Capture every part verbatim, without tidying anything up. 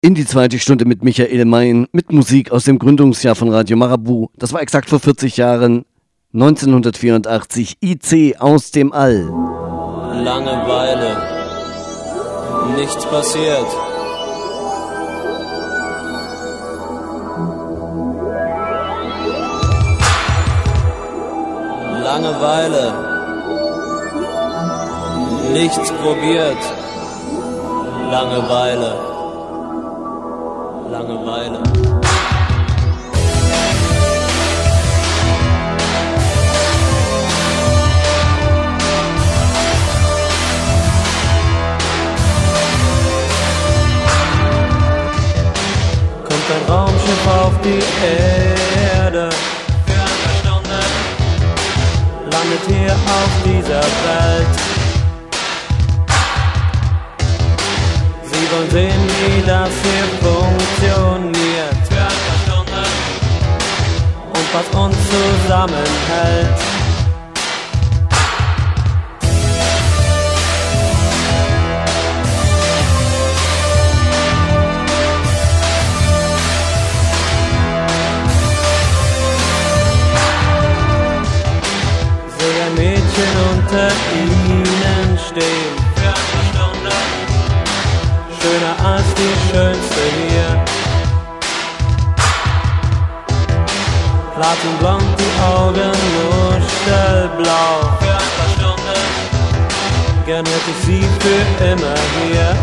In die zweite Stunde mit Michael Mein, mit Musik aus dem Gründungsjahr von Radio Marabu. Das war exakt vor vierzig Jahren, neunzehnhundertvierundachtzig, I C aus dem All. Langeweile, nichts passiert. Langeweile, nichts probiert. Langeweile, Langeweile. Kommt ein Raumschiff auf die Erde für eine Stunde, landet hier auf dieser Welt. Sie wollen sehen, wie das hier funktioniert für eine Stunde und was uns zusammenhält. Sehe ein Mädchen unter ihnen stehen für eine Stunde, schöner als die schönste hier. Platinblond, die Augen muschelblau für ein paar Stunden, gern hätte ich sie für immer hier.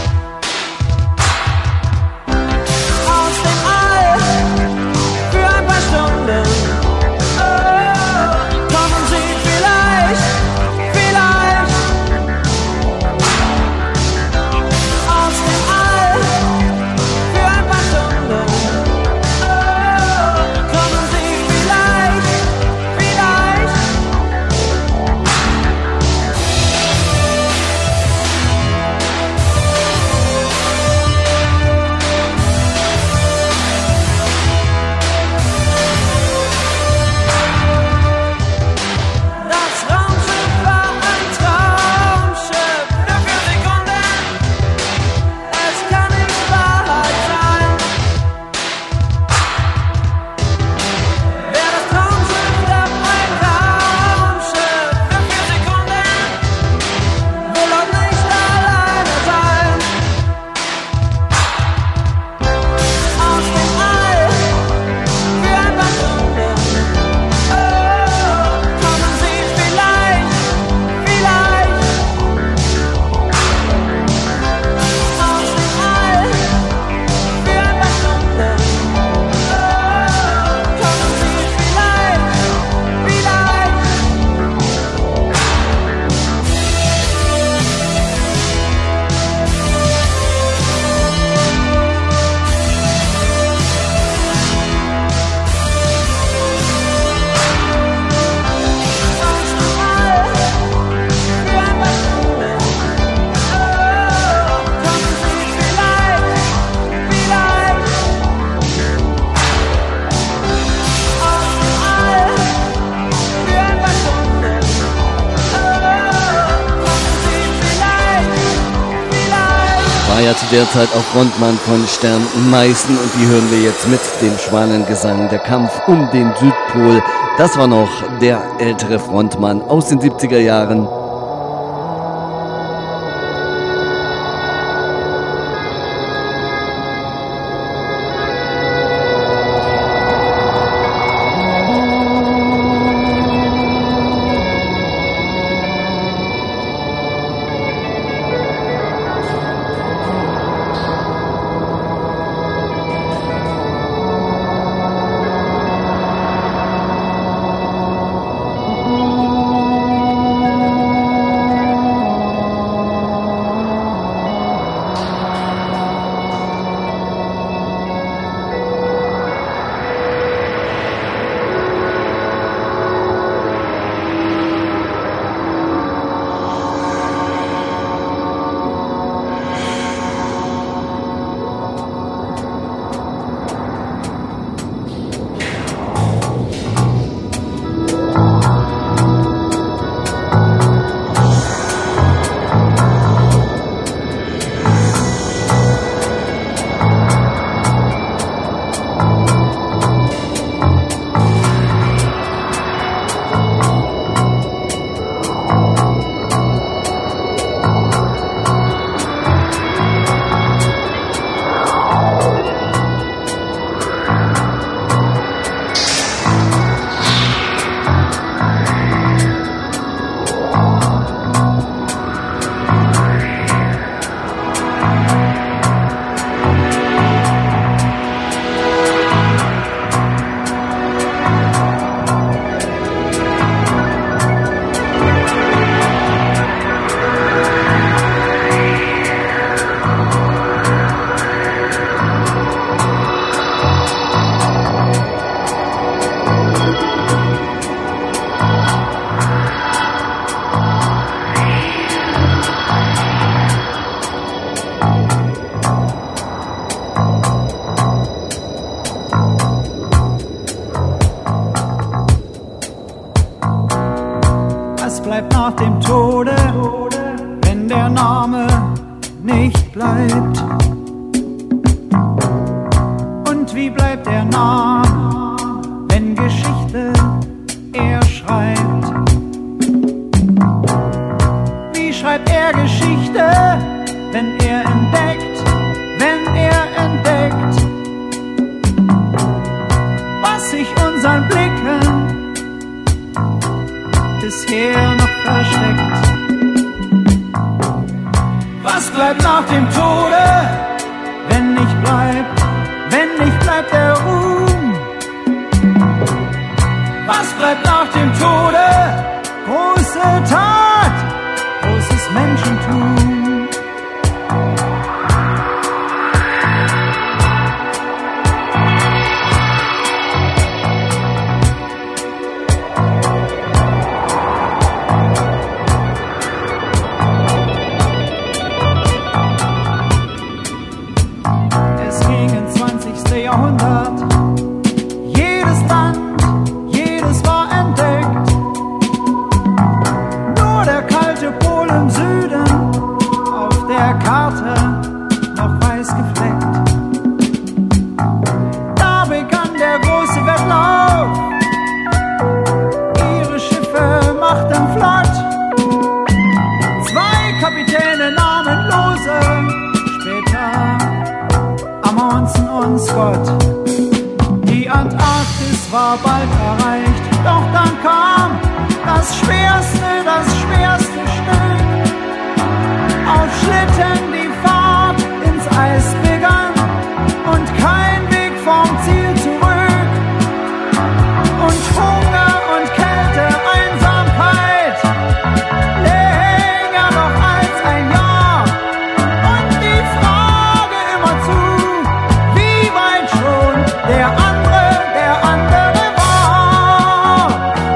Aus dem All für ein paar Stunden, oh, kommen sie vielleicht, vielleicht. Aus dem All für ein paar Stunden, oh, kommen sie vielleicht, vielleicht. Das Raumschiff war ein Traumschiff, nur für Sekunden. Es kann nicht Wahrheit sein. Wäre das Traumschiff doch ein Raumschiff, nur für Sekunden, will dort nicht alleine sein. Aus dem All für ein paar Stunden, oh, kommen sie vielleicht, vielleicht. Aus dem All für ein paar Stunden, oh, kommen sie vielleicht, vielleicht. Aus dem All für ein paar Stunden, oh, kommen sie vielleicht, vielleicht. Aus dem All für ein paar Stunden, oh, kommen sie vielleicht, vielleicht. War ja zu der Zeit auch Frontmann von Stern Meißen und die hören wir jetzt mit dem Schwanengesang. Der Kampf um den Südpol, das war noch der ältere Frontmann aus den siebziger Jahren. Thank bleibt nach dem Tode, wenn der Name nicht bleibt? Und wie bleibt der Name, wenn Geschichte er schreibt? Wie schreibt er Geschichte, wenn er entdeckt, wenn er entdeckt, was sich unseren Blicken bisher noch versteckt? Was bleibt nach dem Tode, wenn nicht bleibt, wenn nicht bleibt der Ruhm? Was bleibt nach dem Tode? Große Tat, großes Menschentum. Jahrhundert. Jedes Land, jedes war entdeckt. Nur der kalte Pol im Süden, auf der Karte noch weiß gefleckt. Da begann der große Wettlauf. Ihre Schiffe machten flott. Zwei Kapitäne namenlose, später Amundsen und Scott. Die Antarktis war bald erreicht, doch dann kam das schwerste, das schwerste Stück. Auf Schlitten die Fahrt ins Eis begann und kein Weg vom Ziel zurück. Und Hunger und Kälte, Einsamkeit, länger noch als ein Jahr. Und die Frage immer zu, wie weit schon der andere, der andere war.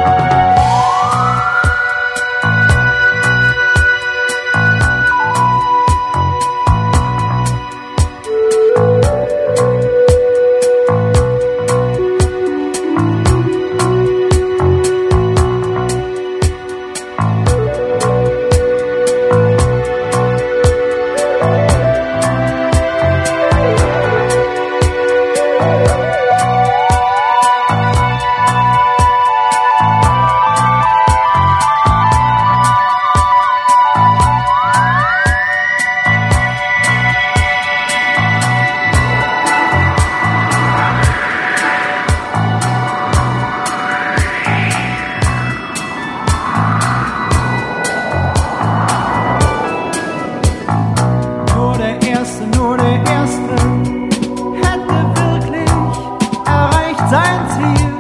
Nur der Erste, nur der Erste hätte wirklich erreicht sein Ziel.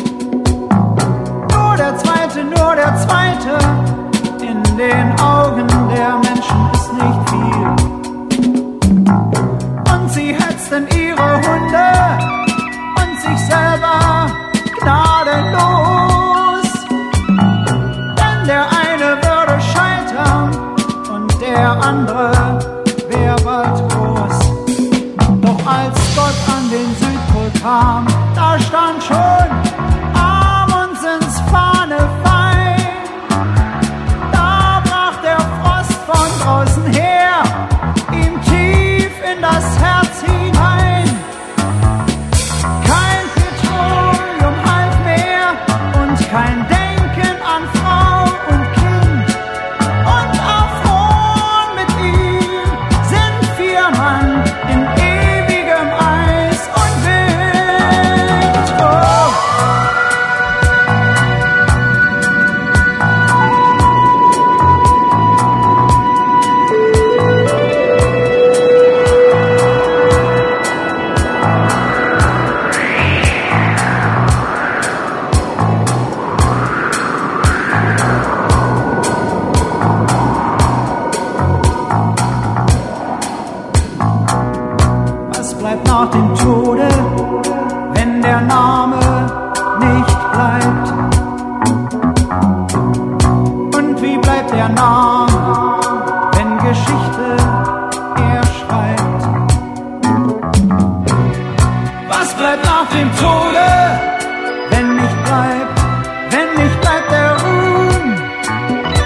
Nur der Zweite, nur der Zweite, in den Augen der Menschen ist nicht viel. Und sie hetzten ihre Hunde und sich selber gnadenlos. Denn der eine würde scheitern und der andere wär bald groß. Doch als Gott an den Südpol kam, da stand schon Amundsens Fahne fein. Da brach der Frost von draußen her, ihm tief in das Herz hinein. Kein Petroleum half mehr und kein Denken an Frau und Kind. Und erfroren mit ihm sind vier Mann in ewigem Eis und Wind. Oh. Was bleibt nach dem Tode, wenn der Name nicht bleibt? Und wie bleibt der Name, wenn Geschichte er schreibt? Was bleibt nach dem Tode, wenn nicht bleibt, wenn nicht bleibt der Ruhm?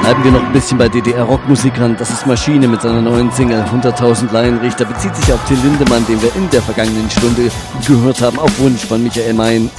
Bleiben wir noch ein bisschen bei D D R-Rockmusikern. Das ist Maschine mit seiner neuen Single hunderttausend Laienrichter. Bezieht sich auf Till Lindemann, den wir in der vergangenen Stunde gehört haben, auf Wunsch von Michael Mein.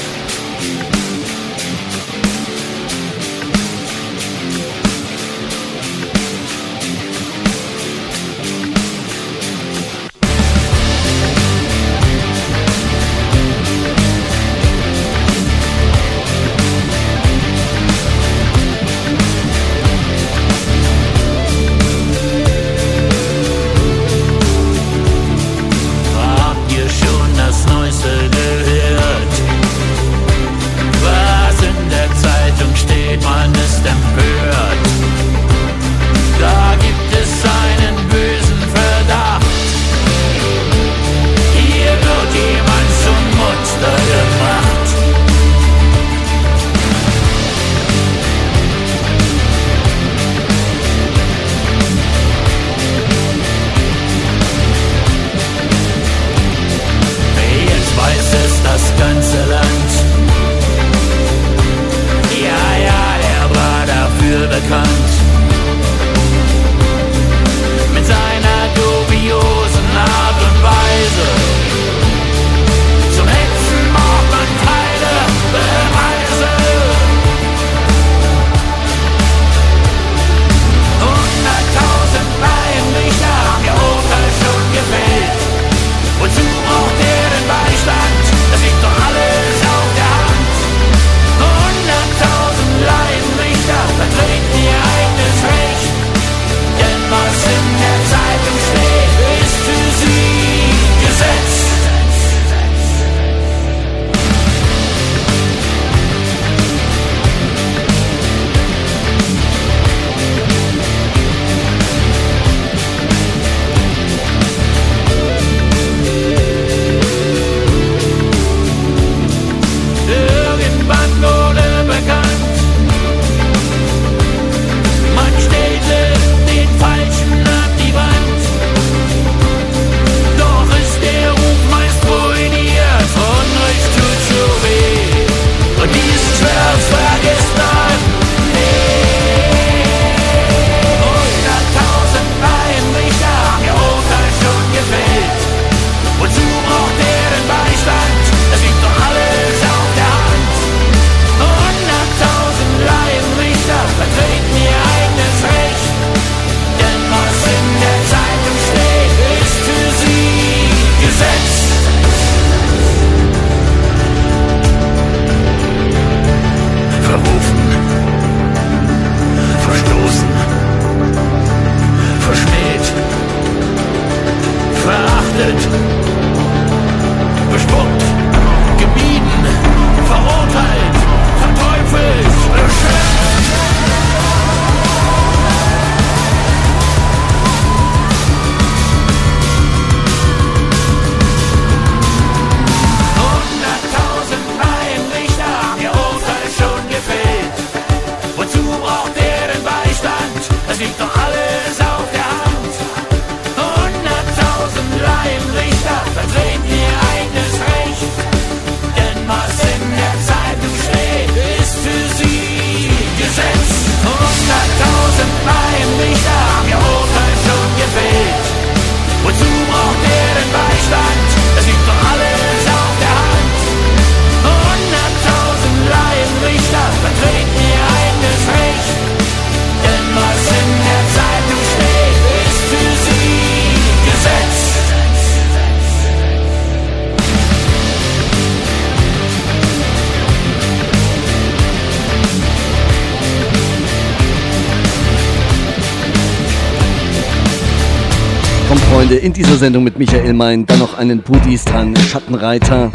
Freunde, in dieser Sendung mit Michael Mein, dann noch einen Pudis dran, Schattenreiter.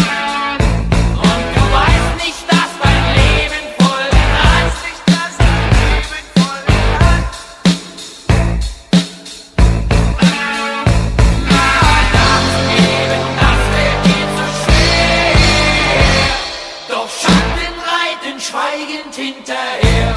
Und du weißt nicht, dass mein Leben voll Herzlichkeit schweigend hinterher.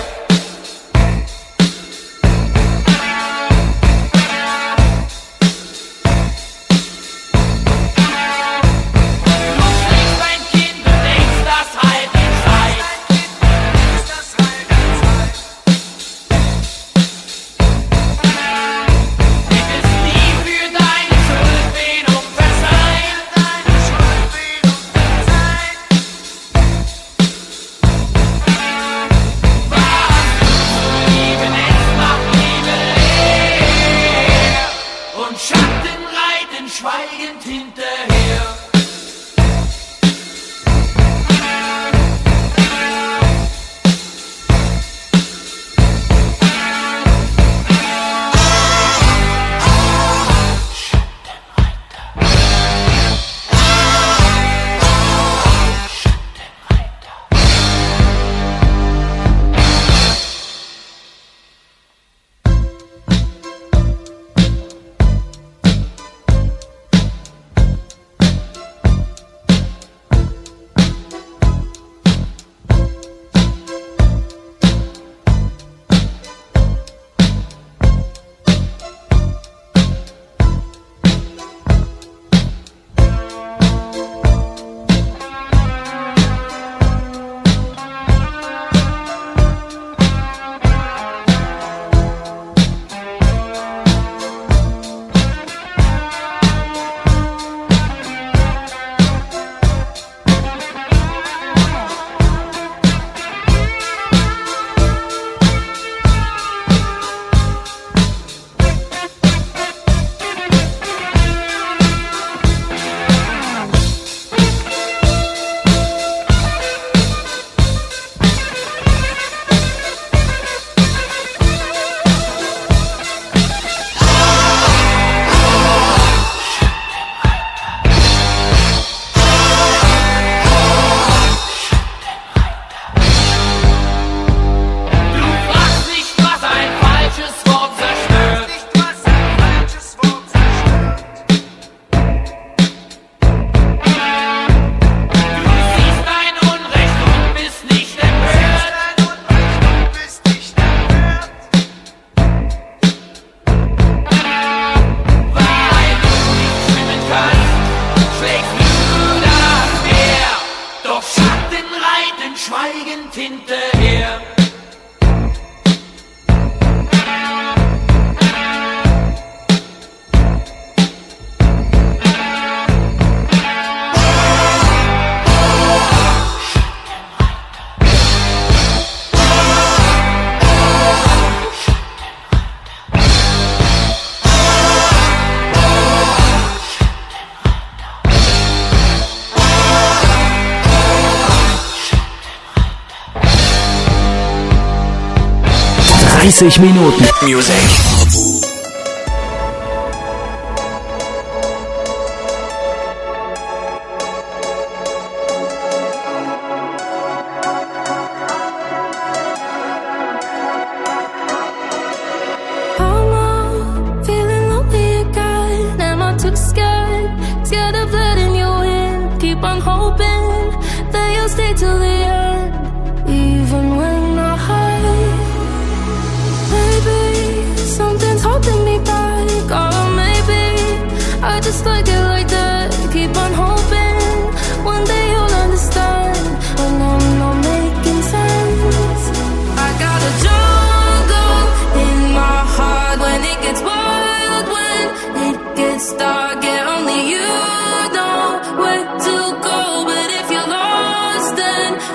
Schweigend hinterher. dreißig Minuten Music. Only you know where to go, but if you're lost, then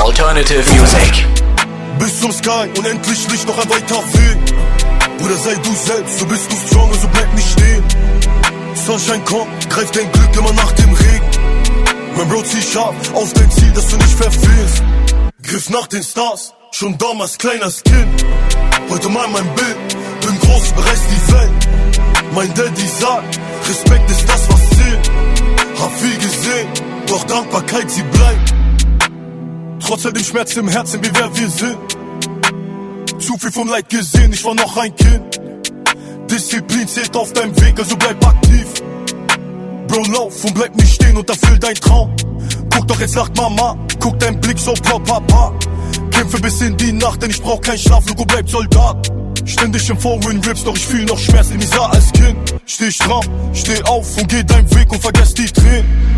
Alternative Music. Bis zum Sky, unendlich Licht, noch ein weiter Weg. Bruder, sei du selbst, so bist du strong, also bleib nicht stehen. Sunshine kommt, greift dein Glück immer nach dem Regen. Mein Bro, zieh scharf auf dein Ziel, dass du nicht verfehlst. Griff nach den Stars, schon damals kleines Kind. Heute mal mein Bild, bin groß, bereist die Welt. Mein Daddy sagt, Respekt ist das, was zählt. Hab viel gesehen, doch Dankbarkeit, sie bleibt. Trotz all dem Schmerz im Herzen, wie wer wir sind. Zu viel vom Leid gesehen, ich war noch ein Kind. Disziplin zählt auf deinem Weg, also bleib aktiv. Bro, lauf und bleib nicht stehen und erfüll dein Traum. Guck doch jetzt nach Mama, guck dein Blick so pro Papa. Kämpfe bis in die Nacht, denn ich brauch keinen Schlaf, Logo bleibt Soldat. Ständig im Foreign Rips, doch ich fühl noch Schmerz in dieser als Kind. Steh stramm, steh auf und geh deinen Weg und vergess die Tränen.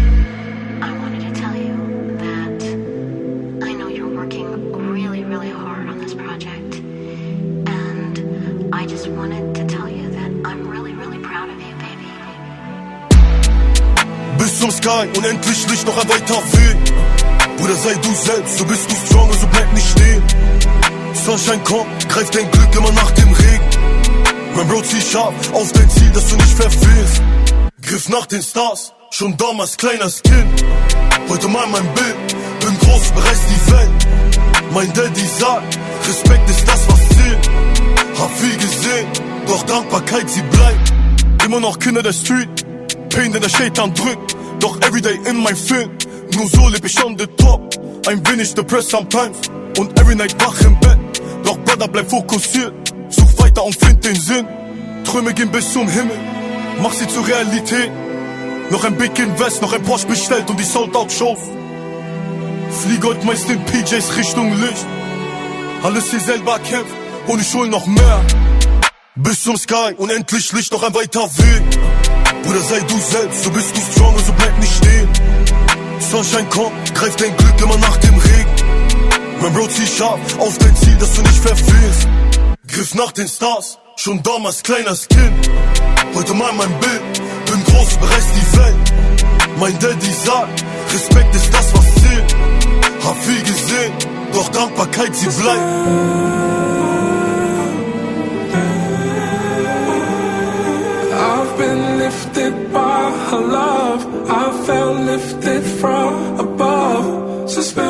Bis zum Sky, unendlich Licht, noch ein weiter Weg. Bruder, sei du selbst, so bist du strong, also bleib nicht stehen. Sunshine kommt, greift dein Glück immer nach dem Regen. Mein Bro, zieh scharf auf dein Ziel, dass du nicht verfehlst. Griff nach den Stars, schon damals kleines Kind. Heute mal mein Bild, bin groß, bereist die Welt. Mein Daddy sagt, Respekt ist das, was zählt. Hab viel gesehen, doch Dankbarkeit, sie bleibt. Immer noch Kinder der Street, Pain, den der Shaitan drückt. Doch everyday in mein Film, nur so leb ich on the top. Ein wenig depressed sometimes und every night wach im Bett. Doch Brother, bleib fokussiert, such weiter und find den Sinn. Träume gehen bis zum Himmel, mach sie zur Realität. Noch ein Big Invest, noch ein Porsche bestellt und die Sold-Out-Shows. Fliege heute meist in P Js Richtung Licht. Alles hier selber kämpft und ich hol noch mehr. Bis zum Sky, unendlich Licht, noch ein weiter Weg. Bruder, sei du selbst, so bist du strong, also bleib nicht stehen. Sunshine kommt, greift dein Glück immer nach dem Regen. Mein Bro, zieh scharf auf dein Ziel, dass du nicht verfehlst. Griff nach den Stars, schon damals kleines Kind. Heute mal mein Bild, bin groß, bereist die Welt. Mein Daddy sagt, Respekt ist das, was zählt. Hab viel gesehen, doch Dankbarkeit, sie bleibt. I've been lifted by her love. I felt lifted from above. Suspend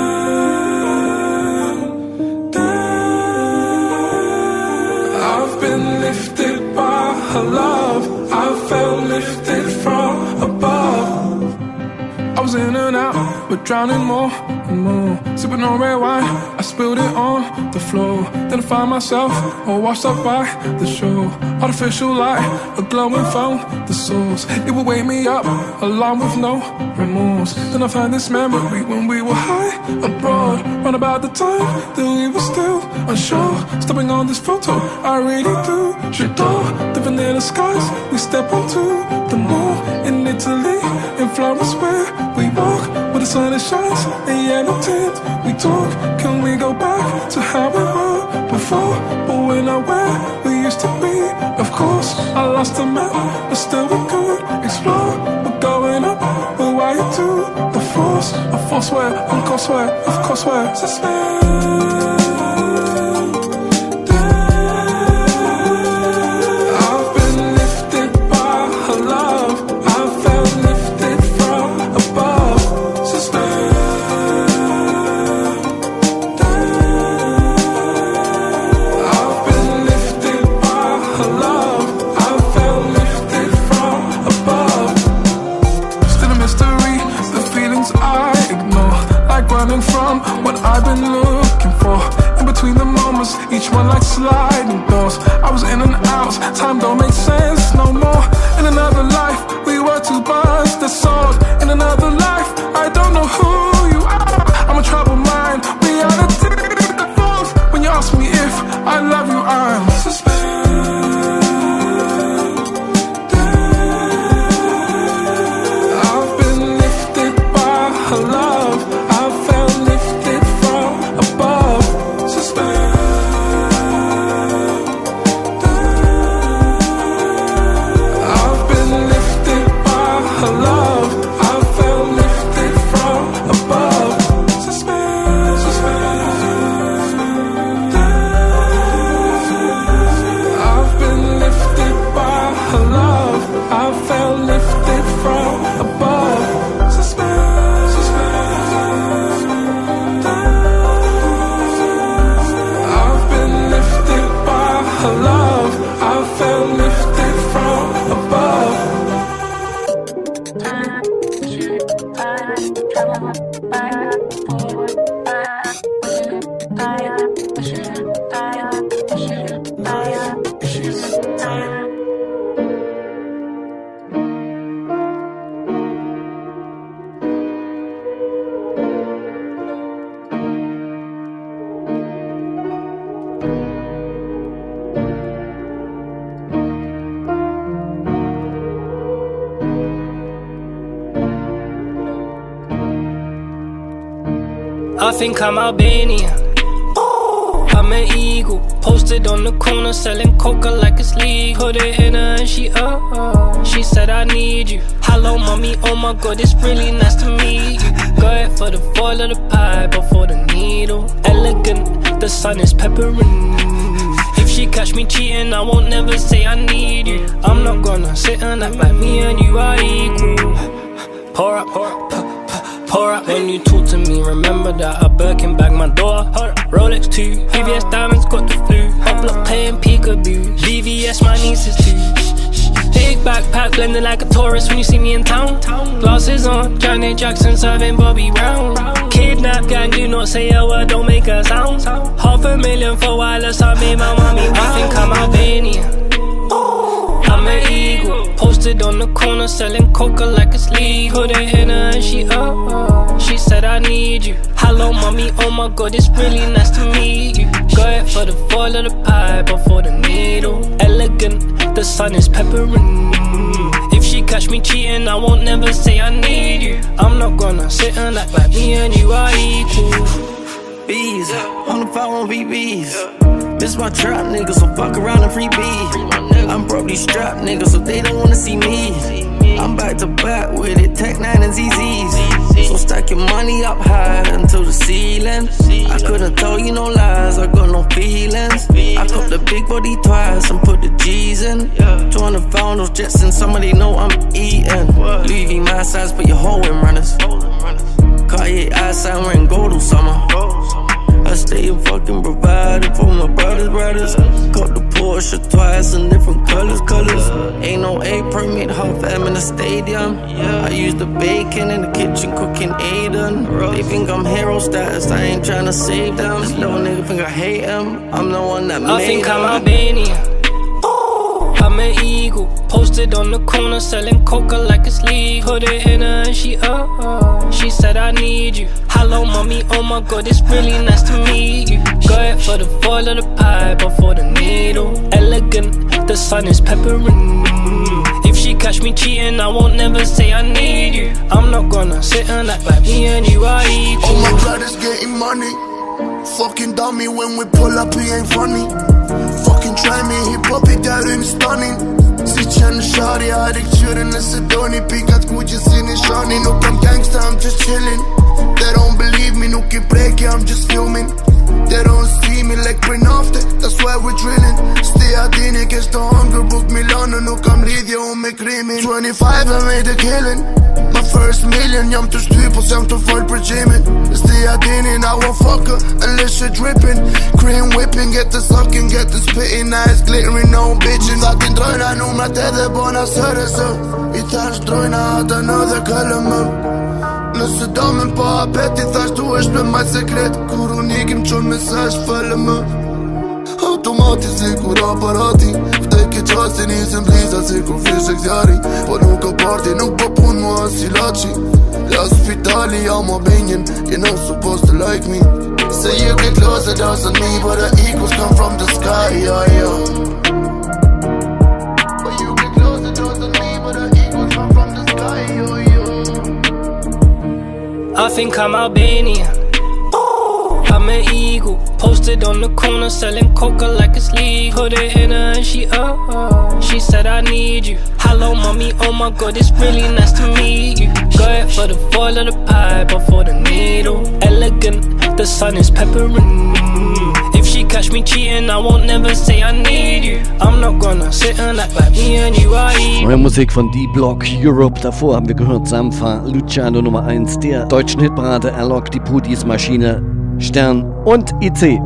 down. I've been lifted by her love. I felt lifted from above. I was in and out, but drowning more and more. Sipping on red wine, I spilled it on the floor. Then I find myself all washed up by the shore. Artificial light, a glowing foam, the source. It would wake me up, along with no remorse. Then I find this memory when we were high abroad. Round about the time that we were still unsure. Stepping on this photo, I really do. J'adore the vanilla skies. We step onto the mall in Italy, in Florence where we walk where the sun shines and yellow tint. We talk, can we go back to how we were before? But we're not where we used to be. Of course, I lost the map, but still we could explore. We're going up, we're wired to the force. A force where, of course where, of course where. Suspend. From what I've been looking for, in between the moments, each one like sliding doors. I was in and out, time don't make sense no more. In another life, we were two birds that soared. In another life, I don't know who you are. I'm a troubled mind, reality that falls. When you ask me if I love you, I'm suspended. I've been lifted by her love. Love, I felt lifted. I think I'm Albanian. I'm an eagle, posted on the corner selling coca like it's legal. Put it in her and she uh, uh she said I need you. Hello mommy, oh my god, it's really nice to meet you. Go ahead for the foil of the pie, but for the needle. Elegant, the sun is peppering. If she catch me cheating, I won't never say I need you. I'm not gonna sit and act like me and you are equal. Pour up, pour up, pour up when you talk to me. Remember that I Birkin bag my door. Rolex too, V V S diamonds got the flu. Upload playing peekaboo, V V S my nieces too. Big backpack blending like a tourist when you see me in town. Glasses on, Janet Jackson serving Bobby Brown. Kidnap gang, do not say a word, don't make a sound. Half a million for wireless, I made my mommy. I think I'm Albanian. I'm an eagle, posted on the corner selling coca like it's legal. Put it in her and she uh, uh she said I need you. Hello mommy, oh my god, it's really nice to meet you. Go ahead for the foil of the pie, but for the needle. Elegant, the sun is peppering. If she catch me cheating, I won't never say I need you. I'm not gonna sit and act like me and you are equal. Bees, on the phone V Bs. This my trap nigga, so fuck around and free B. I'm broke these strap niggas, so they don't wanna see me. I'm back to back with it, Tech nine and Z Z's. So stack your money up high until the ceiling. I couldn't tell you no lies, I got no feelings. I cop the big body twice and put the G's in. two hundred pound those jets and somebody know I'm eating. Louis V my size, put your hoe in runners. Cartier eyesight, wearing gold all summer. I stay fucking provided for my brothers, brothers. Got the Porsche twice in different colors, colors. Ain't no A permit, half am in the stadium. I use the bacon in the kitchen, cooking Aiden. They think I'm hero status, I ain't tryna save them. This little nigga think I hate him, I'm the one that made him. I think I'm Albanian. I'm an eagle, posted on the corner selling coca like it's legal. Put it in her and she uh, uh she said I need you. Hello mommy, oh my god, it's really nice to meet you. Go ahead for the foil of the pie, but for the needle. Elegant, the sun is peppering. If she catch me cheating, I won't never say I need you. I'm not gonna sit and act like me and you are equal. Oh my god, it's getting money. Fucking dummy, when we pull up, he ain't funny. Fucking try me, he pop it out and stunning. Сейчас шаре, арик на Sedoni. Picat Gucci, sine shani. No come gangsta, I'm just chillin'. They don't believe me, no keep breaking, I'm just filming. They don't see me like brain after, that's why we're drilling. Stay out in it, catch the hunger, book Milano. No come Lydia, on me creaming. twenty-five, I made a killing. My first million, jam të shty, po s'jam të fol për gjimin. Stay out in it, I won't fuck her unless you're dripping. Cream whipping, get the sucking, get the spitting. Eyes glittering, no bitching. Zatin drojna numrat edhe bona sërësë. I thash drojna ata në dhe këllëm. Nëse do me pa apet, i thash tu është me maj sekret. Kur unë ikim qonë mesazh fëllëm. Automati si kur aparati. Vdek e qasti nisëm bliza si kur fishek zjari. Po nuk o parti, nuk po pun mua si lachi. La spitali, jam o binjen. You're not supposed to like me. Say you get closer, doesn't mean but the eagles come from the sky, yeah, yeah. But you get closer, doesn't mean but the eagles come from the sky, yeah, yeah. I think I'm Albanian. I'm an eagle, posted on the corner selling coca like it's legal. Put it in her and she uh, uh she said I need you. Hello mommy, oh my god, it's really nice to meet you. Go ahead for the foil of the pie, but for the needle. Elegant, the sun is peppering. If she catch me cheating, I won't never say I need you. I'm not gonna sit and act like me and you are equal. Neue Musik von D-Block Europe. Davor haben wir gehört Sampha, Luciano Nummer eins der deutschen Hitparade, Alok, die Pudis, Maschine, Stern und I C.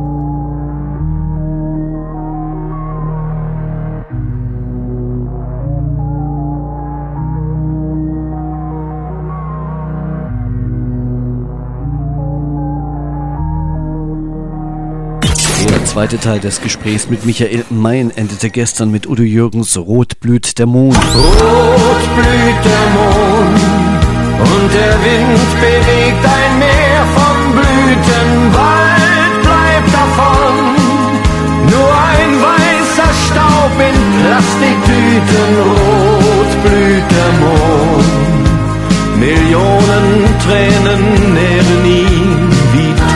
Der zweite Teil des Gesprächs mit Michael Mein endete gestern mit Udo Jürgens Rot blüht der Mond. Rot blüht der Mond und der Wind bewegt ein Meer von Blüten. Wald bleibt davon, nur ein weißer Staub in Plastiktüten. Rot blüht der Mond, Millionen Tränen nähren ihn wie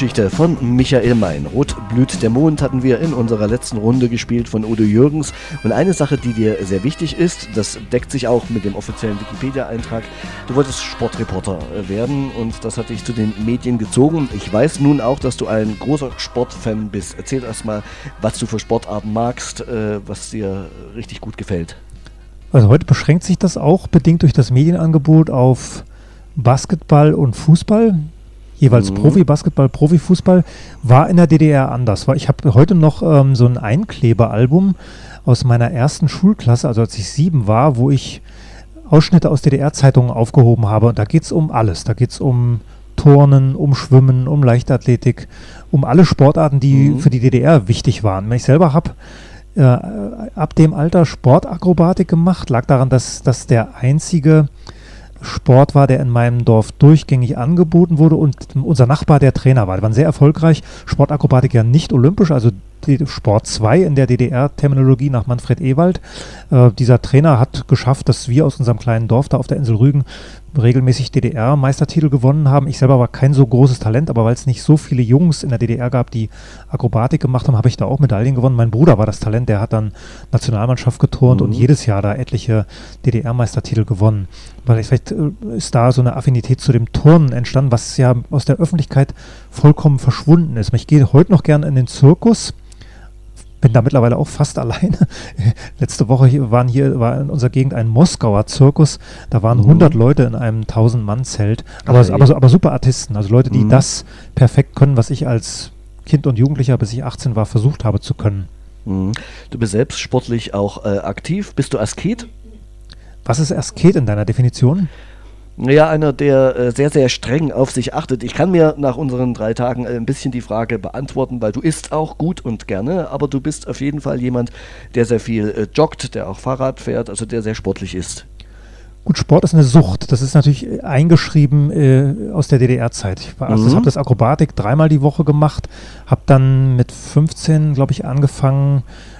Geschichte von Michael Mein. Rot blüht der Mond hatten wir in unserer letzten Runde gespielt von Udo Jürgens. Und eine Sache, die dir sehr wichtig ist, das deckt sich auch mit dem offiziellen Wikipedia-Eintrag, du wolltest Sportreporter werden und das hat dich zu den Medien gezogen. Ich weiß nun auch, dass du ein großer Sportfan bist. Erzähl erst mal, was du für Sportarten magst, äh, was dir richtig gut gefällt. Also heute beschränkt sich das auch bedingt durch das Medienangebot auf Basketball und Fußball. Jeweils mhm. Profi-Basketball, Profi-Fußball, war in der D D R anders. Ich habe heute noch ähm, so ein Einklebealbum aus meiner ersten Schulklasse, also als ich sieben war, wo ich Ausschnitte aus D D R-Zeitungen aufgehoben habe. Und da geht es um alles. Da geht es um Turnen, um Schwimmen, um Leichtathletik, um alle Sportarten, die mhm. für die D D R wichtig waren. Ich selber habe äh, ab dem Alter Sportakrobatik gemacht. Lag daran, dass das der einzige Sport war, der in meinem Dorf durchgängig angeboten wurde und unser Nachbar der Trainer war. Die waren sehr erfolgreich. Sportakrobatik ja nicht olympisch, also die Sport zwei in der D D R-Terminologie nach Manfred Ewald. Äh, dieser Trainer hat geschafft, dass wir aus unserem kleinen Dorf da auf der Insel Rügen regelmäßig D D R-Meistertitel gewonnen haben. Ich selber war kein so großes Talent, aber weil es nicht so viele Jungs in der D D R gab, die Akrobatik gemacht haben, habe ich da auch Medaillen gewonnen. Mein Bruder war das Talent, der hat dann Nationalmannschaft geturnt mhm. und jedes Jahr da etliche D D R-Meistertitel gewonnen. Weil ich, vielleicht äh, ist da so eine Affinität zu dem Turnen entstanden, was ja aus der Öffentlichkeit vollkommen verschwunden ist. Ich gehe heute noch gerne in den Zirkus. Bin da mittlerweile auch fast alleine. Letzte Woche hier waren hier, war in unserer Gegend ein Moskauer Zirkus. Da waren mhm. hundert Leute in einem tausend-Mann-Zelt. Aber, okay. aber, aber super Artisten, also Leute, die mhm. das perfekt können, was ich als Kind und Jugendlicher, bis ich achtzehn war, versucht habe zu können. Mhm. Du bist selbst sportlich auch äh, aktiv. Bist du Asket? Was ist Asket in deiner Definition? Ja, einer, der äh, sehr, sehr streng auf sich achtet. Ich kann mir nach unseren drei Tagen äh, ein bisschen die Frage beantworten, weil du isst auch gut und gerne, aber du bist auf jeden Fall jemand, der sehr viel äh, joggt, der auch Fahrrad fährt, also der sehr sportlich ist. Gut, Sport ist eine Sucht. Das ist natürlich eingeschrieben äh, aus der D D R-Zeit. Ich war, also mhm. habe das Akrobatik dreimal die Woche gemacht, habe dann mit fünfzehn, glaube ich, angefangen,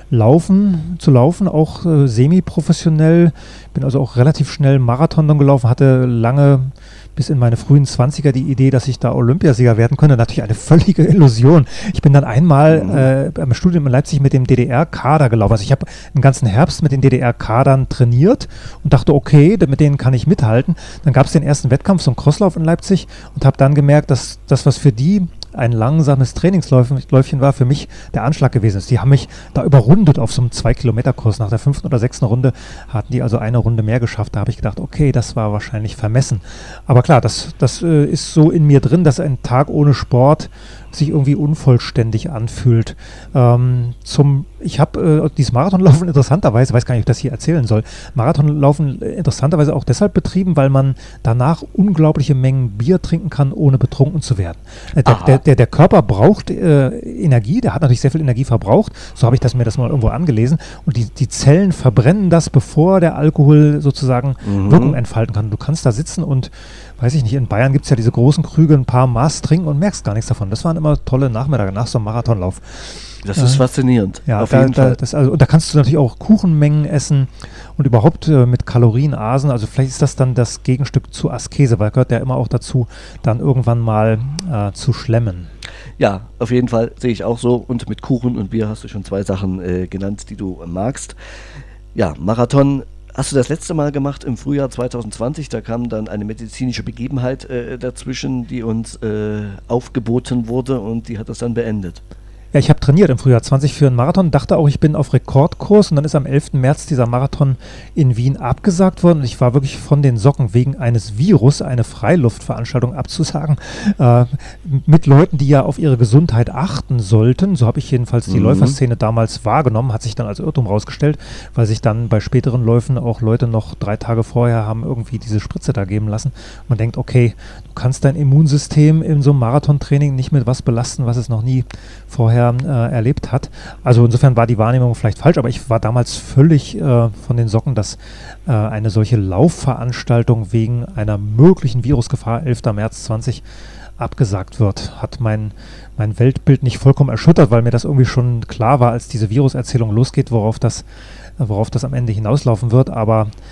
Laufen, zu laufen, auch äh, semi-professionell. Bin also auch relativ schnell Marathon dann gelaufen, hatte lange bis in meine frühen Zwanziger die Idee, dass ich da Olympiasieger werden könnte. Natürlich eine völlige Illusion. Ich bin dann einmal mhm. äh, beim Studium in Leipzig mit dem D D R-Kader gelaufen. Also ich habe einen ganzen Herbst mit den D D R-Kadern trainiert und dachte, okay, mit denen kann ich mithalten. Dann gab es den ersten Wettkampf, so einen Crosslauf in Leipzig und habe dann gemerkt, dass das, was für die ein langsames Trainingsläufchen war, für mich der Anschlag gewesen ist. Die haben mich da überrundet auf so einem zwei Kilometer Kurs. Nach der fünften oder sechsten Runde hatten die also eine Runde mehr geschafft. Da habe ich gedacht, okay, das war wahrscheinlich vermessen. Aber klar, das, das äh, ist so in mir drin, dass ein Tag ohne Sport sich irgendwie unvollständig anfühlt. Ähm, zum, ich habe äh, dieses Marathonlaufen interessanterweise, weiß gar nicht, ob ich das hier erzählen soll, Marathonlaufen interessanterweise auch deshalb betrieben, weil man danach unglaubliche Mengen Bier trinken kann, ohne betrunken zu werden. Äh, der, der, der, der Körper braucht äh, Energie, der hat natürlich sehr viel Energie verbraucht, so habe ich das mir das mal irgendwo angelesen und die, die Zellen verbrennen das, bevor der Alkohol sozusagen mhm. Wirkung entfalten kann. Du kannst da sitzen und weiß ich nicht, in Bayern gibt es ja diese großen Krüge, ein paar Maß trinken und merkst gar nichts davon. Das waren immer tolle Nachmittage nach so einem Marathonlauf. Das ist äh, faszinierend, ja, auf da, jeden da, Fall. Das, also, und da kannst du natürlich auch Kuchenmengen essen und überhaupt äh, mit Kalorien asen. Also vielleicht ist das dann das Gegenstück zu Askese, weil gehört ja immer auch dazu, dann irgendwann mal äh, zu schlemmen. Ja, auf jeden Fall sehe ich auch so. Und mit Kuchen und Bier hast du schon zwei Sachen äh, genannt, die du äh, magst. Ja, Marathon hast du das letzte Mal gemacht im Frühjahr zwanzig zwanzig, da kam dann eine medizinische Begebenheit äh, dazwischen, die uns äh, aufgeboten wurde und die hat das dann beendet. Ja, ich habe trainiert im Frühjahr zwanzig für einen Marathon, dachte auch, ich bin auf Rekordkurs und dann ist am elften März dieser Marathon in Wien abgesagt worden und ich war wirklich von den Socken wegen eines Virus, eine Freiluftveranstaltung abzusagen, äh, mit Leuten, die ja auf ihre Gesundheit achten sollten. So habe ich jedenfalls die mhm. Läuferszene damals wahrgenommen, hat sich dann als Irrtum rausgestellt, weil sich dann bei späteren Läufen auch Leute noch drei Tage vorher haben irgendwie diese Spritze da geben lassen. Man denkt, okay, du kannst dein Immunsystem in so einem Marathontraining nicht mit was belasten, was es noch nie vorher Äh, erlebt hat. Also insofern war die Wahrnehmung vielleicht falsch, aber ich war damals völlig äh, von den Socken, dass äh, eine solche Laufveranstaltung wegen einer möglichen Virusgefahr elften März zwanzig abgesagt wird. Hat mein, mein Weltbild nicht vollkommen erschüttert, weil mir das irgendwie schon klar war, als diese Viruserzählung losgeht, worauf das, worauf das am Ende hinauslaufen wird, aber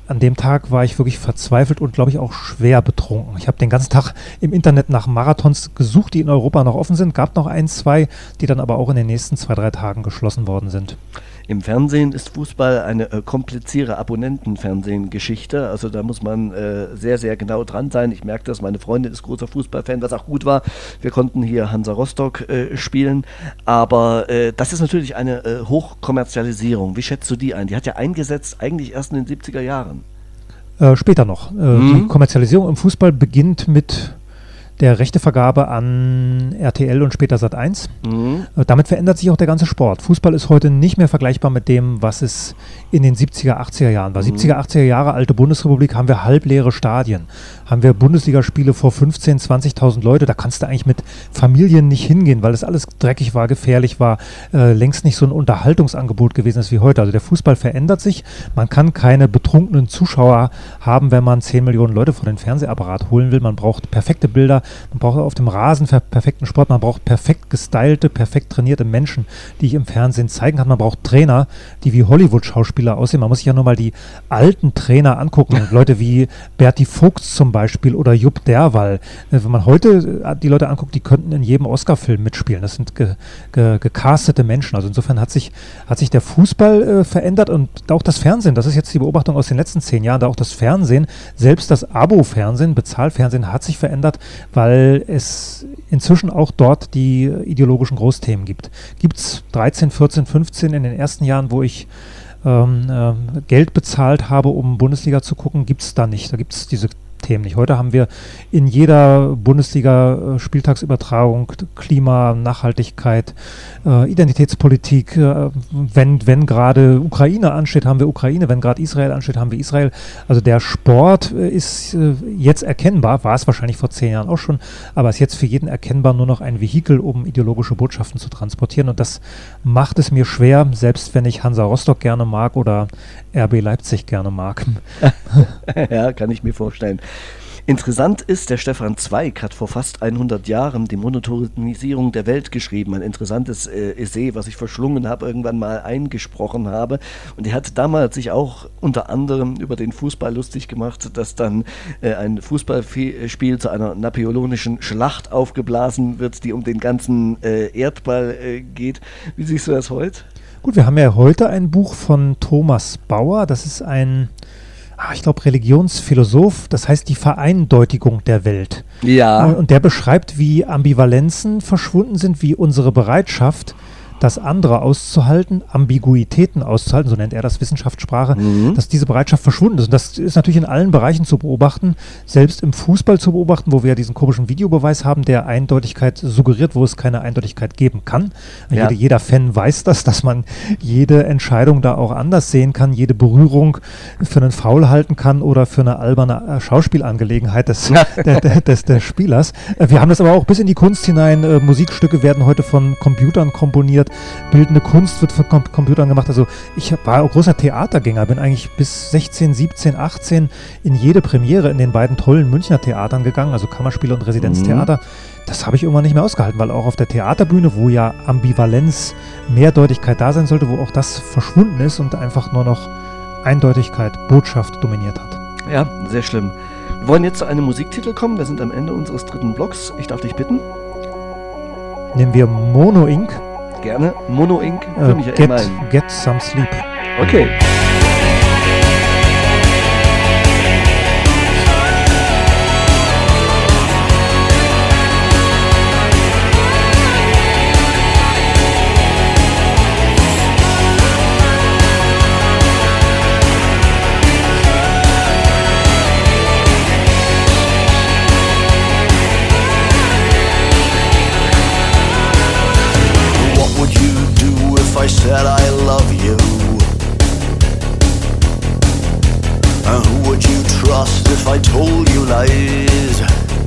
an dem Tag war ich wirklich verzweifelt und, glaube ich, auch schwer betrunken. Ich habe den ganzen Tag im Internet nach Marathons gesucht, die in Europa noch offen sind. Gab noch ein, zwei, die dann aber auch in den nächsten zwei, drei Tagen geschlossen worden sind. Im Fernsehen ist Fußball eine äh, komplizierte Abonnentenfernsehen-Geschichte. Also da muss man äh, sehr, sehr genau dran sein. Ich merke das, meine Freundin ist großer Fußballfan, was auch gut war. Wir konnten hier Hansa Rostock äh, spielen. Aber äh, das ist natürlich eine äh, Hochkommerzialisierung. Wie schätzt du die ein? Die hat ja eingesetzt eigentlich erst in den siebziger Jahren. Äh, später noch. Äh, mhm. Die Kommerzialisierung im Fußball beginnt mit der Rechtevergabe an R T L und später Sat eins. Mhm. Äh, damit verändert sich auch der ganze Sport. Fußball ist heute nicht mehr vergleichbar mit dem, was es in den siebziger, achtziger Jahren war. Mhm. siebziger, achtziger Jahre, alte Bundesrepublik, haben wir halbleere Stadien. Haben wir Bundesligaspiele vor fünfzehntausend, zwanzigtausend Leute, da kannst du eigentlich mit Familien nicht hingehen, weil es alles dreckig war, gefährlich war, äh, längst nicht so ein Unterhaltungsangebot gewesen ist wie heute. Also der Fußball verändert sich. Man kann keine betrunkenen Zuschauer haben, wenn man zehn Millionen Leute vor den Fernsehapparat holen will. Man braucht perfekte Bilder, man braucht auf dem Rasen perfekten Sport, man braucht perfekt gestylte, perfekt trainierte Menschen, die ich im Fernsehen zeigen kann. Man braucht Trainer, die wie Hollywood-Schauspieler aussehen. Man muss sich ja nur mal die alten Trainer angucken. Leute wie Berti Vogts zum Beispiel oder Jupp Derwall. Wenn man heute die Leute anguckt, die könnten in jedem Oscar-Film mitspielen. Das sind ge, ge, gecastete Menschen. Also insofern hat sich, hat sich der Fußball äh, verändert und auch das Fernsehen. Das ist jetzt die Beobachtung aus den letzten zehn Jahren. Da auch das Fernsehen, selbst das Abo-Fernsehen, Bezahlfernsehen hat sich verändert, weil es inzwischen auch dort die ideologischen Großthemen gibt. Gibt es dreizehn, vierzehn, fünfzehn in den ersten Jahren, wo ich ähm, äh, Geld bezahlt habe, um Bundesliga zu gucken, gibt es da nicht. Da gibt es diese Themen nicht. Heute haben wir in jeder Bundesliga-Spieltagsübertragung Klima, Nachhaltigkeit, äh, Identitätspolitik. Äh, wenn wenn gerade Ukraine ansteht, haben wir Ukraine. Wenn gerade Israel ansteht, haben wir Israel. Also der Sport äh, ist äh, jetzt erkennbar, war es wahrscheinlich vor zehn Jahren auch schon, aber ist jetzt für jeden erkennbar nur noch ein Vehikel, um ideologische Botschaften zu transportieren. Und das macht es mir schwer, selbst wenn ich Hansa Rostock gerne mag oder R B Leipzig gerne mag. Ja, kann ich mir vorstellen. Interessant ist, der Stefan Zweig hat vor fast hundert Jahren die Monotonisierung der Welt geschrieben. Ein interessantes äh, Essay, was ich verschlungen habe, irgendwann mal eingesprochen habe. Und er hat damals sich auch unter anderem über den Fußball lustig gemacht, dass dann äh, ein Fußballspiel zu einer napoleonischen Schlacht aufgeblasen wird, die um den ganzen äh, Erdball äh, geht. Wie siehst du das heute? Gut, wir haben ja heute ein Buch von Thomas Bauer. Das ist ein... ich glaube, Religionsphilosoph, das heißt die Vereindeutigung der Welt. Ja. Und der beschreibt, wie Ambivalenzen verschwunden sind, wie unsere Bereitschaft, das andere auszuhalten, Ambiguitäten auszuhalten, so nennt er das Wissenschaftssprache, mhm. dass diese Bereitschaft verschwunden ist. Und das ist natürlich in allen Bereichen zu beobachten, selbst im Fußball zu beobachten, wo wir ja diesen komischen Videobeweis haben, der Eindeutigkeit suggeriert, wo es keine Eindeutigkeit geben kann. Ja. Jede, jeder Fan weiß das, dass man jede Entscheidung da auch anders sehen kann, jede Berührung für einen Foul halten kann oder für eine alberne Schauspielangelegenheit des, der, der, des, des Spielers. Wir haben das aber auch bis in die Kunst hinein. Äh, Musikstücke werden heute von Computern komponiert. Bildende Kunst wird von Com- Computern gemacht. Also ich hab, war auch großer Theatergänger, bin eigentlich bis sechzehn, siebzehn, achtzehn in jede Premiere in den beiden tollen Münchner Theatern gegangen, also Kammerspiele und Residenztheater. Mhm. Das habe ich irgendwann nicht mehr ausgehalten, weil auch auf der Theaterbühne, wo ja Ambivalenz, Mehrdeutigkeit da sein sollte, wo auch das verschwunden ist und einfach nur noch Eindeutigkeit, Botschaft dominiert hat. Ja, sehr schlimm. Wir wollen jetzt zu einem Musiktitel kommen. Wir sind am Ende unseres dritten Blocks. Ich darf dich bitten. Nehmen wir Mono Inc. Gerne. Mono Inc. Für uh, get, get Some Sleep. Okay. I said I love you. And who would you trust if I told you lies?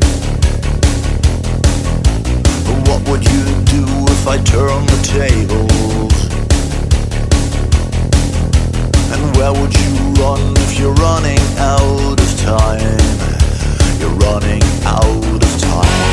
What would you do if I turned the tables? And where would you run if you're running out of time? You're running out of time.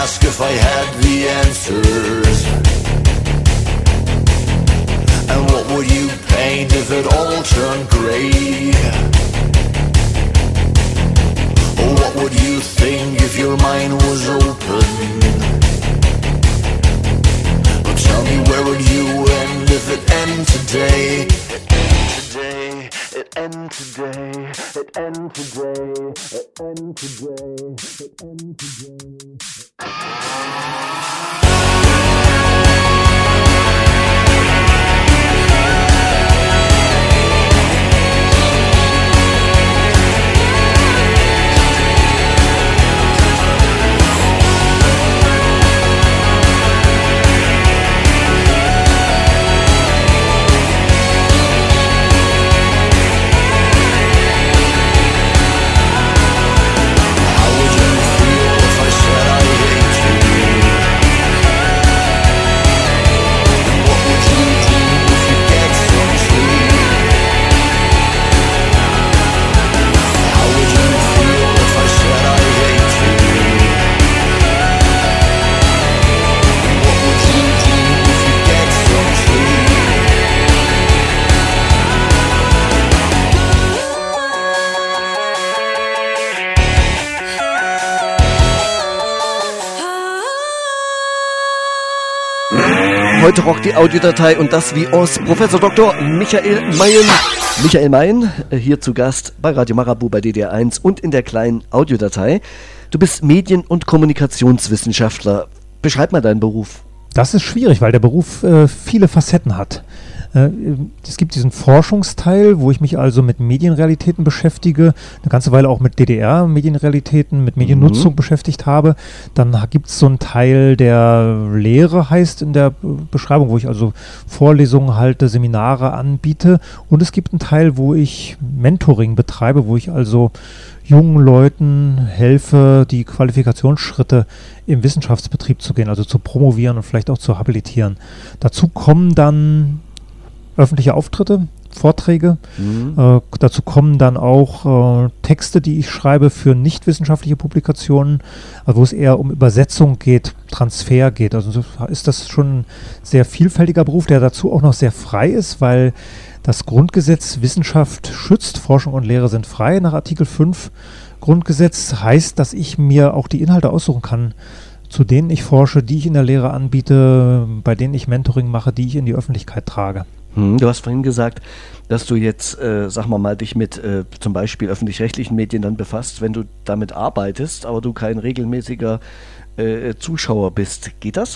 ask if I had the answers. And what would you paint if it all turned grey? Or what would you think if your mind was open? Well, tell me, where would you end if it ended today? It ended today, it ended today, it ended today, it ended today, it ended today. Heute rockt die Audiodatei und das wie aus Professor Doktor Michael Mayen. Michael Mayen, hier zu Gast bei Radio Marabu bei D D R eins und in der kleinen Audiodatei. Du bist Medien- und Kommunikationswissenschaftler. Beschreib mal deinen Beruf. Das ist schwierig, weil der Beruf äh, viele Facetten hat. Äh, es gibt diesen Forschungsteil, wo ich mich also mit Medienrealitäten beschäftige, eine ganze Weile auch mit D D R-Medienrealitäten, mit Mediennutzung mhm. beschäftigt habe. Dann gibt es so einen Teil, der Lehre heißt in der Beschreibung, wo ich also Vorlesungen halte, Seminare anbiete. Und es gibt einen Teil, wo ich Mentoring betreibe, wo ich also jungen Leuten helfe, die Qualifikationsschritte im Wissenschaftsbetrieb zu gehen, also zu promovieren und vielleicht auch zu habilitieren. Dazu kommen dann öffentliche Auftritte, Vorträge. Mhm. Äh, dazu kommen dann auch äh, Texte, die ich schreibe für nichtwissenschaftliche Publikationen, also wo es eher um Übersetzung geht, Transfer geht. Also so ist das schon ein sehr vielfältiger Beruf, der dazu auch noch sehr frei ist, weil das Grundgesetz Wissenschaft schützt, Forschung und Lehre sind frei nach Artikel fünf Grundgesetz. Heißt, dass ich mir auch die Inhalte aussuchen kann, zu denen ich forsche, die ich in der Lehre anbiete, bei denen ich Mentoring mache, die ich in die Öffentlichkeit trage. Hm, du hast vorhin gesagt, dass du jetzt, äh, sagen wir mal, dich mit äh, zum Beispiel öffentlich-rechtlichen Medien dann befasst, wenn du damit arbeitest, aber du kein regelmäßiger äh, Zuschauer bist. Geht das?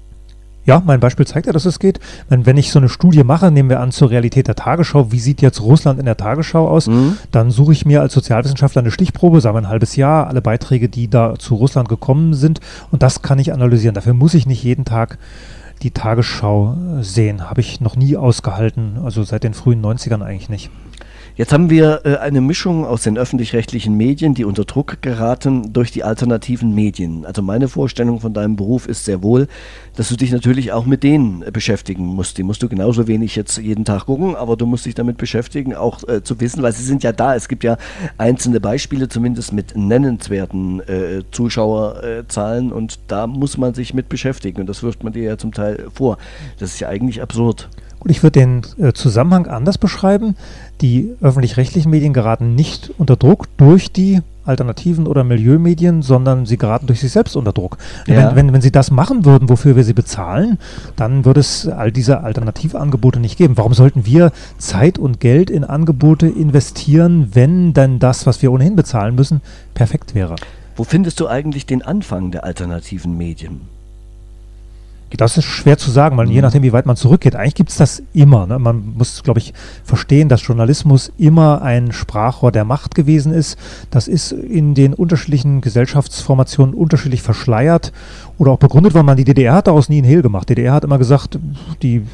Ja, mein Beispiel zeigt ja, dass es geht. Wenn, wenn ich so eine Studie mache, nehmen wir an zur Realität der Tagesschau, wie sieht jetzt Russland in der Tagesschau aus, mhm. dann suche ich mir als Sozialwissenschaftler eine Stichprobe, sagen wir ein halbes Jahr, alle Beiträge, die da zu Russland gekommen sind, und das kann ich analysieren. Dafür muss ich nicht jeden Tag die Tagesschau sehen. Habe ich noch nie ausgehalten, also seit den frühen neunzigern eigentlich nicht. Jetzt haben wir äh, eine Mischung aus den öffentlich-rechtlichen Medien, die unter Druck geraten durch die alternativen Medien. Also meine Vorstellung von deinem Beruf ist sehr wohl, dass du dich natürlich auch mit denen äh, beschäftigen musst. Die musst du genauso wenig jetzt jeden Tag gucken, aber du musst dich damit beschäftigen, auch äh, zu wissen, weil sie sind ja da. Es gibt ja einzelne Beispiele, zumindest mit nennenswerten äh, Zuschauerzahlen, und da muss man sich mit beschäftigen, und das wirft man dir ja zum Teil vor. Das ist ja eigentlich absurd. Gut, ich würde den äh, Zusammenhang anders beschreiben. Die öffentlich-rechtlichen Medien geraten nicht unter Druck durch die alternativen oder Milieumedien, sondern sie geraten durch sich selbst unter Druck. Ja. Wenn, wenn, wenn sie das machen würden, wofür wir sie bezahlen, dann würde es all diese Alternativangebote nicht geben. Warum sollten wir Zeit und Geld in Angebote investieren, wenn dann das, was wir ohnehin bezahlen müssen, perfekt wäre? Wo findest du eigentlich den Anfang der alternativen Medien? Das ist schwer zu sagen, weil mhm. je nachdem, wie weit man zurückgeht. Eigentlich gibt es das immer. Ne? Man muss, glaube ich, verstehen, dass Journalismus immer ein Sprachrohr der Macht gewesen ist. Das ist in den unterschiedlichen Gesellschaftsformationen unterschiedlich verschleiert oder auch begründet, weil man die D D R hat daraus nie ein Hehl gemacht. Die D D R hat immer gesagt, die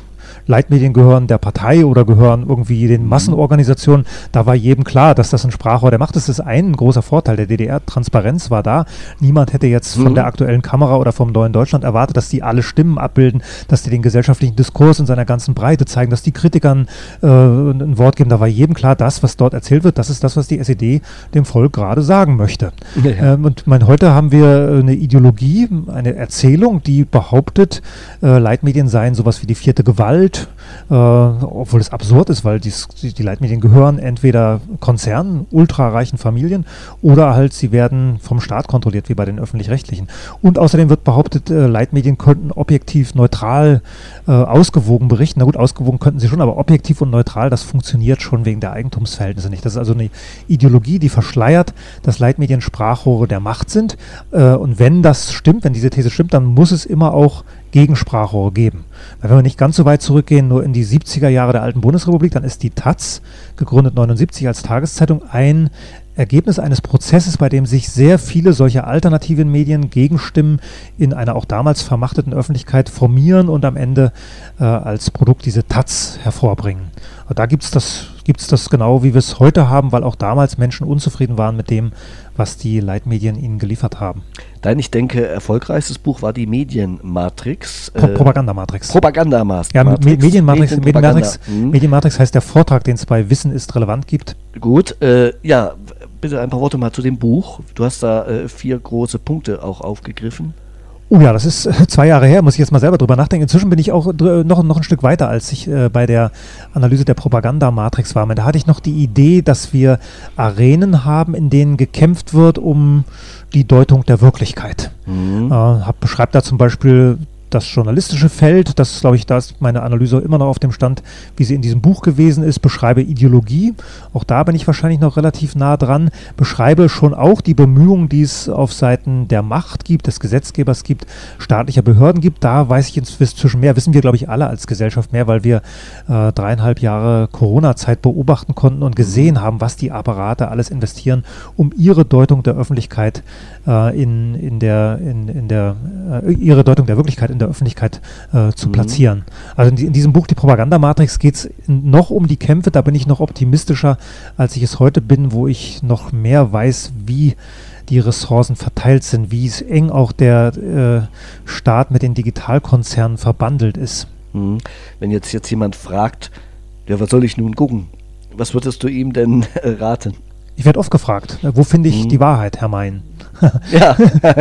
Leitmedien gehören der Partei oder gehören irgendwie den Massenorganisationen. Da war jedem klar, dass das ein Sprachrohr der Macht ist. Das ist ein großer Vorteil der D D R. Transparenz war da. Niemand hätte jetzt von Mhm. der aktuellen Kamera oder vom neuen Deutschland erwartet, dass die alle Stimmen abbilden, dass die den gesellschaftlichen Diskurs in seiner ganzen Breite zeigen, dass die Kritikern äh, ein Wort geben. Da war jedem klar, das, was dort erzählt wird, das ist das, was die S E D dem Volk gerade sagen möchte. Ja. Ähm, und mein, heute haben wir eine Ideologie, eine Erzählung, die behauptet, äh, Leitmedien seien sowas wie die vierte Gewalt, äh, obwohl es absurd ist, weil dies, die, die Leitmedien gehören entweder Konzernen, ultrareichen Familien oder halt sie werden vom Staat kontrolliert, wie bei den Öffentlich-Rechtlichen. Und außerdem wird behauptet, äh, Leitmedien könnten objektiv, neutral, äh, ausgewogen berichten. Na gut, ausgewogen könnten sie schon, aber objektiv und neutral, das funktioniert schon wegen der Eigentumsverhältnisse nicht. Das ist also eine Ideologie, die verschleiert, dass Leitmedien Sprachrohre der Macht sind. Äh, und wenn das stimmt, wenn diese These stimmt, dann muss es immer auch Gegensprachrohre geben. Weil wenn wir nicht ganz so weit zurückgehen, nur in die siebziger Jahre der alten Bundesrepublik, dann ist die Taz, gegründet neunundsiebzig als Tageszeitung, ein Ergebnis eines Prozesses, bei dem sich sehr viele solcher alternativen Medien, Gegenstimmen in einer auch damals vermachteten Öffentlichkeit formieren und am Ende äh, als Produkt diese Taz hervorbringen. Und da gibt es das, gibt's das genau, wie wir es heute haben, weil auch damals Menschen unzufrieden waren mit dem, was die Leitmedien ihnen geliefert haben. Dein, ich denke, erfolgreichstes Buch war die Medienmatrix. Pro äh, Propagandamatrix. Propagandamatrix. Ja, Me Medienmatrix, Medienmatrix, Mhm. Medienmatrix heißt der Vortrag, den es bei Wissen ist relevant gibt. Gut, äh, ja, bitte ein paar Worte mal zu dem Buch. Du hast da äh, vier große Punkte auch aufgegriffen. Oh ja, das ist äh, zwei Jahre her, muss ich jetzt mal selber drüber nachdenken. Inzwischen bin ich auch dr- noch, noch ein Stück weiter, als ich äh, bei der Analyse der Propagandamatrix war. Da hatte ich noch die Idee, dass wir Arenen haben, in denen gekämpft wird um die Deutung der Wirklichkeit. Mhm. Äh, hab, beschreibt da zum Beispiel das journalistische Feld, das glaube ich, da ist meine Analyse immer noch auf dem Stand, wie sie in diesem Buch gewesen ist, beschreibe Ideologie, auch da bin ich wahrscheinlich noch relativ nah dran, beschreibe schon auch die Bemühungen, die es auf Seiten der Macht gibt, des Gesetzgebers gibt, staatlicher Behörden gibt, da weiß ich inzwischen mehr, wissen wir glaube ich alle als Gesellschaft mehr, weil wir äh, dreieinhalb Jahre Corona-Zeit beobachten konnten und gesehen haben, was die Apparate alles investieren, um ihre Deutung der Öffentlichkeit äh, in, in der, in, in der äh, ihre Deutung der Wirklichkeit in der Öffentlichkeit äh, zu Mhm. platzieren. Also in, die, in diesem Buch, die Propagandamatrix, geht es noch um die Kämpfe, da bin ich noch optimistischer, als ich es heute bin, wo ich noch mehr weiß, wie die Ressourcen verteilt sind, wie es eng auch der äh, Staat mit den Digitalkonzernen verbandelt ist. Mhm. Wenn jetzt, jetzt jemand fragt, ja, was soll ich nun gucken? Was würdest du ihm denn äh, raten? Ich werde oft gefragt, äh, wo finde ich Mhm. die Wahrheit, Herr Mein? Ja.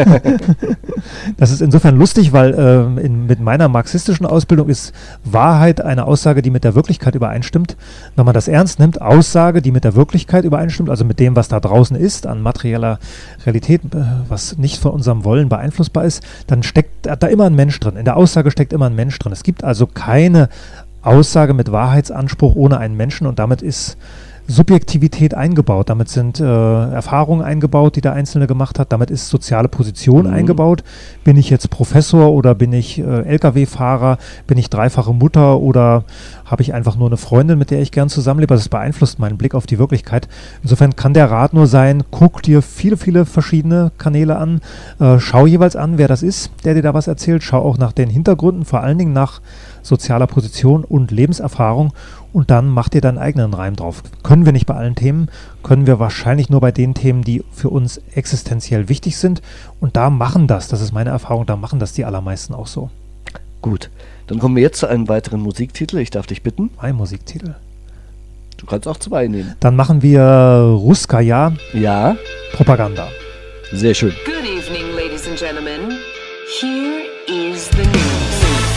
Das ist insofern lustig, weil ähm, in, mit meiner marxistischen Ausbildung ist Wahrheit eine Aussage, die mit der Wirklichkeit übereinstimmt. Wenn man das ernst nimmt, Aussage, die mit der Wirklichkeit übereinstimmt, also mit dem, was da draußen ist, an materieller Realität, äh, was nicht von unserem Wollen beeinflussbar ist, dann steckt da immer ein Mensch drin. In der Aussage steckt immer ein Mensch drin. Es gibt also keine Aussage mit Wahrheitsanspruch ohne einen Menschen und damit ist Subjektivität eingebaut, damit sind äh, Erfahrungen eingebaut, die der Einzelne gemacht hat, damit ist soziale Position Mhm. eingebaut. Bin ich jetzt Professor oder bin ich äh, L K W-Fahrer, bin ich dreifache Mutter oder habe ich einfach nur eine Freundin, mit der ich gern zusammenlebe? Also das beeinflusst meinen Blick auf die Wirklichkeit. Insofern kann der Rat nur sein, guck dir viele, viele verschiedene Kanäle an, äh, schau jeweils an, wer das ist, der dir da was erzählt, schau auch nach den Hintergründen, vor allen Dingen nach sozialer Position und Lebenserfahrung und dann mach dir deinen eigenen Reim drauf. Können wir nicht bei allen Themen, können wir wahrscheinlich nur bei den Themen, die für uns existenziell wichtig sind und da machen das, das ist meine Erfahrung, da machen das die allermeisten auch so. Gut, dann kommen wir jetzt zu einem weiteren Musiktitel. Ich darf dich bitten. Mein Musiktitel. Du kannst auch zwei nehmen. Dann machen wir Russkaya Ja. Propaganda. Sehr schön. Good evening, ladies and gentlemen. Here is the news.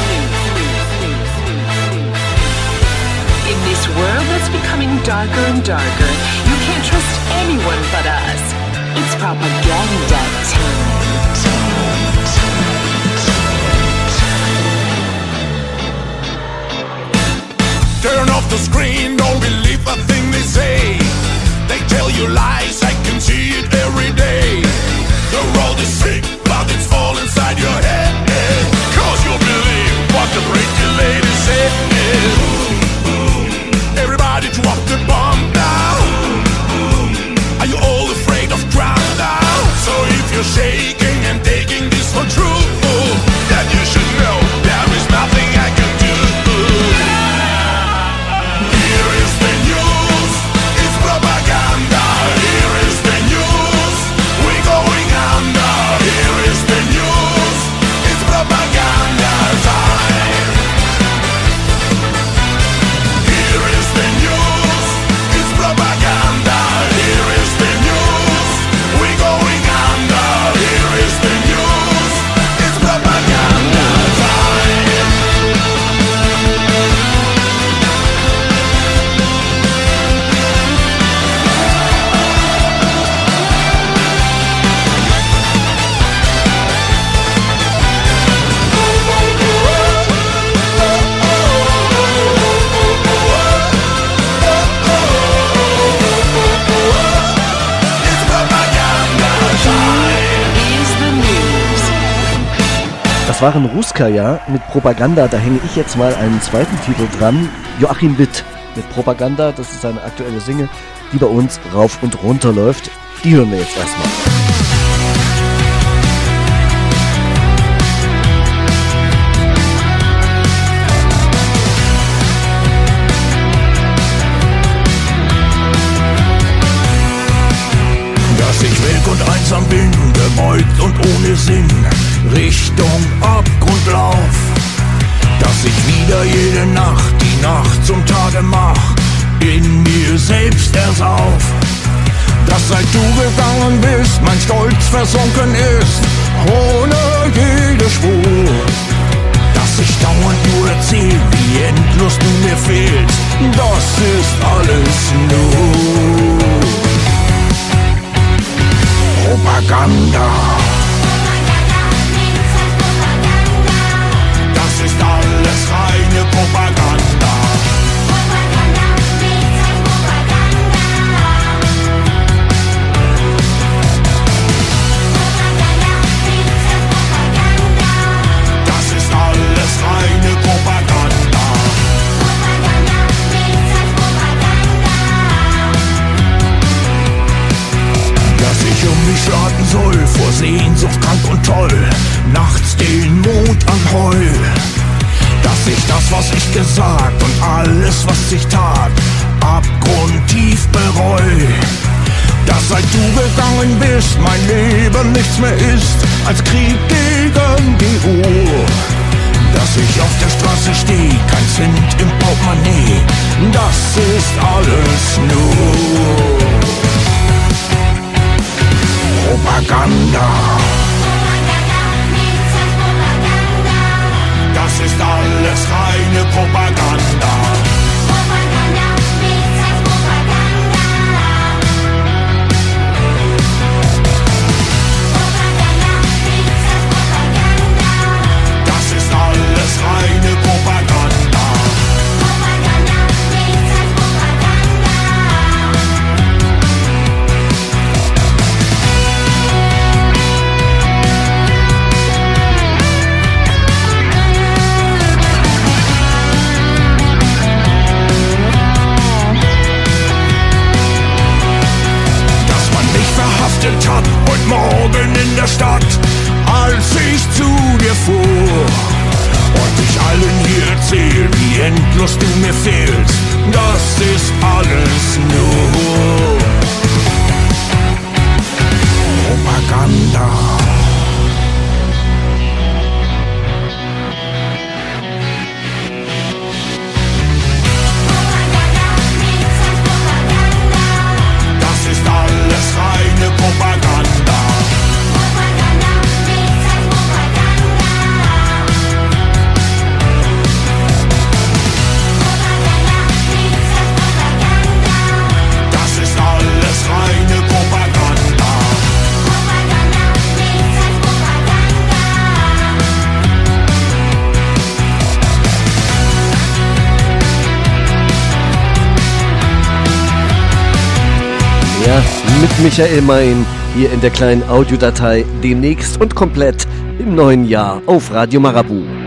In this world that's becoming darker and darker, you can't trust anyone but us. It's propaganda time. Turn off the screen, don't believe a thing they say. They tell you lies, I can see it every day. The road is sick, but it's all inside your head. Cause you believe what the pretty lady said. Everybody drop the bomb now. Are you all afraid of drown now? So if you're shaking and taking this for true, then you should know there is nothing I can do. Das waren Ruskaja mit Propaganda. Da hänge ich jetzt mal einen zweiten Titel dran. Joachim Witt mit Propaganda. Das ist eine aktuelle Single, die bei uns rauf und runter läuft. Die hören wir jetzt erstmal. Dass ich welk und einsam bin, gebeugt und ohne Sinn, Richtung Abgrund lauf. Dass ich wieder jede Nacht die Nacht zum Tage mach, in mir selbst ersauf. Dass seit du gegangen bist, mein Stolz versunken ist, ohne jede Spur. Dass ich dauernd nur erzähl, wie endlos du mir fehlst, das ist alles nur Propaganda. Das ist alles reine Propaganda. Das ist alles reine Propaganda. Dass ich um mich schlagen soll, vor Sehnsucht krank und toll, nachts den Mond anheul. Dass ich das, was ich gesagt und alles, was ich tat, abgrundtief bereu. Dass seit du gegangen bist, mein Leben nichts mehr ist als Krieg gegen die Uhr. Dass ich auf der Straße steh, kein Cent im Portemonnaie, das ist alles nur Propaganda. Das ist alles reine Propaganda. Das ist alles reine Propaganda. Hat heute Morgen in der Stadt, als ich zu dir fuhr und ich allen hier erzähl, wie endlos du mir fehlst, das ist alles nur Propaganda. Reine Propaganda. Das ist alles reine Propaganda. Ja, mit Michael Mein hier in der kleinen Audiodatei demnächst und komplett im neuen Jahr auf Radio Marabu.